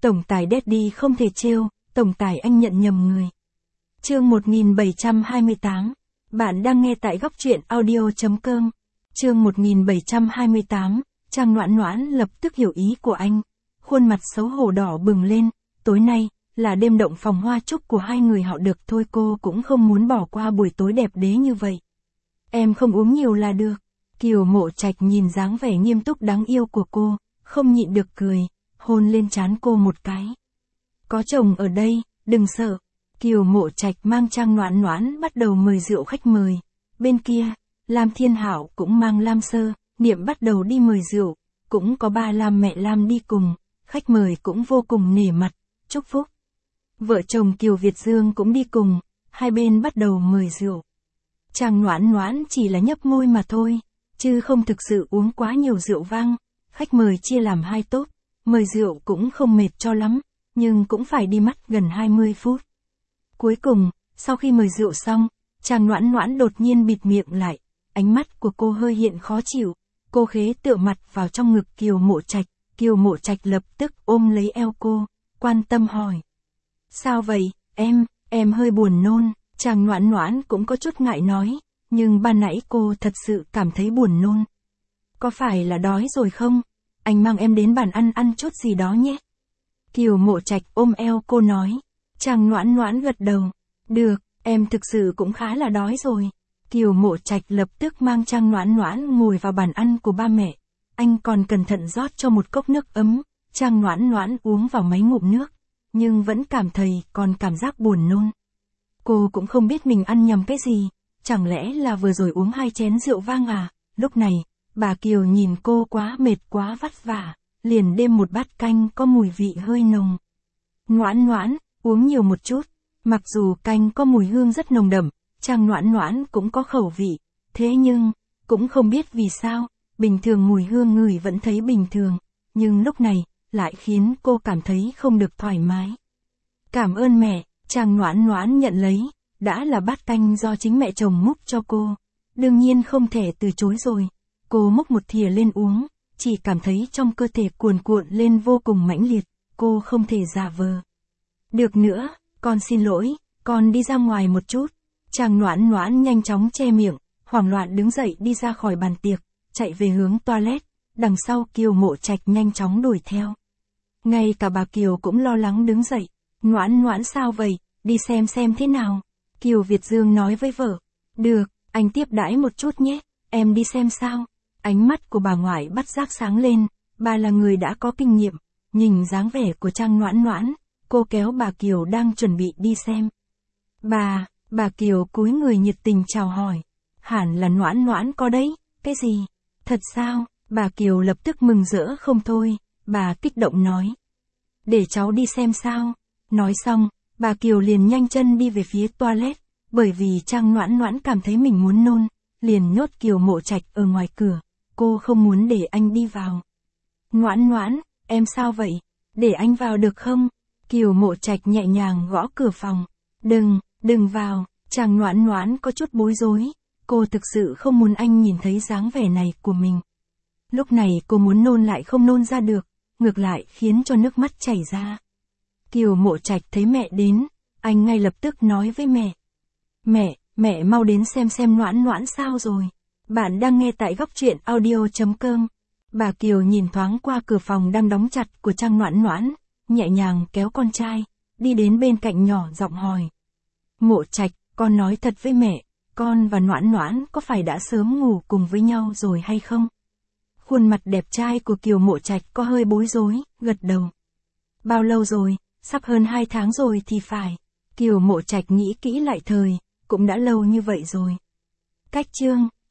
Tổng tài Daddy không thể trêu, tổng tài anh nhận nhầm người. Chương 1728. Bạn đang nghe tại góc truyện audio.com. Chương 1728. Trang Noãn Noãn lập tức hiểu ý của anh. Khuôn mặt xấu hổ đỏ bừng lên. Tối nay là đêm động phòng hoa chúc của hai người họ, được thôi, cô cũng không muốn bỏ qua buổi tối đẹp đẽ như vậy. Em không uống nhiều là được. Kiều Mộ Trạch nhìn dáng vẻ nghiêm túc đáng yêu của cô, không nhịn được cười, hôn lên trán cô một cái. Có chồng ở đây, đừng sợ. Kiều Mộ Trạch mang Trang Noãn Noãn bắt đầu mời rượu khách mời. Bên kia, Lam Thiên Hạo cũng mang Lam Sơ, Niệm bắt đầu đi mời rượu, cũng có ba Lam mẹ Lam đi cùng, khách mời cũng vô cùng nể mặt, chúc phúc. Vợ chồng Kiều Việt Dương cũng đi cùng, hai bên bắt đầu mời rượu. Trang Noãn Noãn chỉ là nhấp môi mà thôi, chứ không thực sự uống quá nhiều rượu vang. Khách mời chia làm hai tốp, mời rượu cũng không mệt cho lắm, nhưng cũng phải đi mất gần 20 phút. Cuối cùng, sau khi mời rượu xong, Trang Noãn Noãn đột nhiên bịt miệng lại, ánh mắt của cô hơi hiện khó chịu, cô khế tựa mặt vào trong ngực Kiều Mộ Trạch, Kiều Mộ Trạch lập tức ôm lấy eo cô, quan tâm hỏi. Sao vậy, em hơi buồn nôn. Trang Noãn Noãn cũng có chút ngại nói, nhưng ban nãy cô thật sự cảm thấy buồn nôn. Có phải là đói rồi không? Anh mang em đến bàn ăn chút gì đó nhé. Kiều Mộ Trạch ôm eo cô nói. Trang Noãn Noãn gật đầu. Được, em thực sự cũng khá là đói rồi. Kiều Mộ Trạch lập tức mang Trang Noãn Noãn ngồi vào bàn ăn của ba mẹ. Anh còn cẩn thận rót cho một cốc nước ấm. Trang Noãn Noãn uống vào mấy ngụm nước, nhưng vẫn cảm thấy còn cảm giác buồn nôn. Cô cũng không biết mình ăn nhầm cái gì, chẳng lẽ là vừa rồi uống 2 chén rượu vang à? Lúc này, bà Kiều nhìn cô quá mệt quá vất vả, liền đem một bát canh có mùi vị hơi nồng. Noãn Noãn, uống nhiều một chút. Mặc dù canh có mùi hương rất nồng đậm, Trang Noãn Noãn cũng có khẩu vị, thế nhưng, cũng không biết vì sao, bình thường mùi hương ngửi vẫn thấy bình thường, nhưng lúc này, lại khiến cô cảm thấy không được thoải mái. Cảm ơn mẹ. Trang Noãn Noãn nhận lấy, đã là bát canh do chính mẹ chồng múc cho cô. Đương nhiên không thể từ chối rồi. Cô múc một thìa lên uống, chỉ cảm thấy trong cơ thể cuồn cuộn lên vô cùng mãnh liệt, cô không thể giả vờ. Được nữa, con xin lỗi, con đi ra ngoài một chút. Trang Noãn Noãn nhanh chóng che miệng, hoảng loạn đứng dậy đi ra khỏi bàn tiệc, chạy về hướng toilet, đằng sau Kiều Mộ Trạch nhanh chóng đuổi theo. Ngay cả bà Kiều cũng lo lắng đứng dậy. Noãn Noãn sao vậy, đi xem thế nào. Kiều Việt Dương nói với vợ. Được, anh tiếp đãi một chút nhé, em đi xem sao. Ánh mắt của bà ngoại bắt giác sáng lên, bà là người đã có kinh nghiệm. Nhìn dáng vẻ của Trang Noãn Noãn, cô kéo bà Kiều đang chuẩn bị đi xem. Bà Kiều cúi người nhiệt tình chào hỏi. Hẳn là Noãn Noãn có đấy, cái gì? Thật sao? Bà Kiều lập tức mừng rỡ không thôi, bà kích động nói. Để cháu đi xem sao. Nói xong, bà Kiều liền nhanh chân đi về phía toilet, bởi vì Trang Noãn Noãn cảm thấy mình muốn nôn, liền nhốt Kiều Mộ Trạch ở ngoài cửa, cô không muốn để anh đi vào. Noãn Noãn, em sao vậy? Để anh vào được không? Kiều Mộ Trạch nhẹ nhàng gõ cửa phòng. Đừng vào. Trang Noãn Noãn có chút bối rối, cô thực sự không muốn anh nhìn thấy dáng vẻ này của mình. Lúc này cô muốn nôn lại không nôn ra được, ngược lại khiến cho nước mắt chảy ra. Kiều Mộ Trạch thấy mẹ đến, anh ngay lập tức nói với mẹ. Mẹ mau đến xem Noãn Noãn sao rồi. Bạn đang nghe tại góc truyện audio.com. Bà Kiều nhìn thoáng qua cửa phòng đang đóng chặt của Trang Noãn Noãn, nhẹ nhàng kéo con trai, đi đến bên cạnh nhỏ giọng hỏi. Mộ Trạch, con nói thật với mẹ, con và Noãn Noãn có phải đã sớm ngủ cùng với nhau rồi hay không? Khuôn mặt đẹp trai của Kiều Mộ Trạch có hơi bối rối, gật đầu. Bao lâu rồi? Sắp hơn 2 tháng rồi thì phải. Kiều Mộ Trạch nghĩ kỹ lại thời, cũng đã lâu như vậy rồi. Cách chương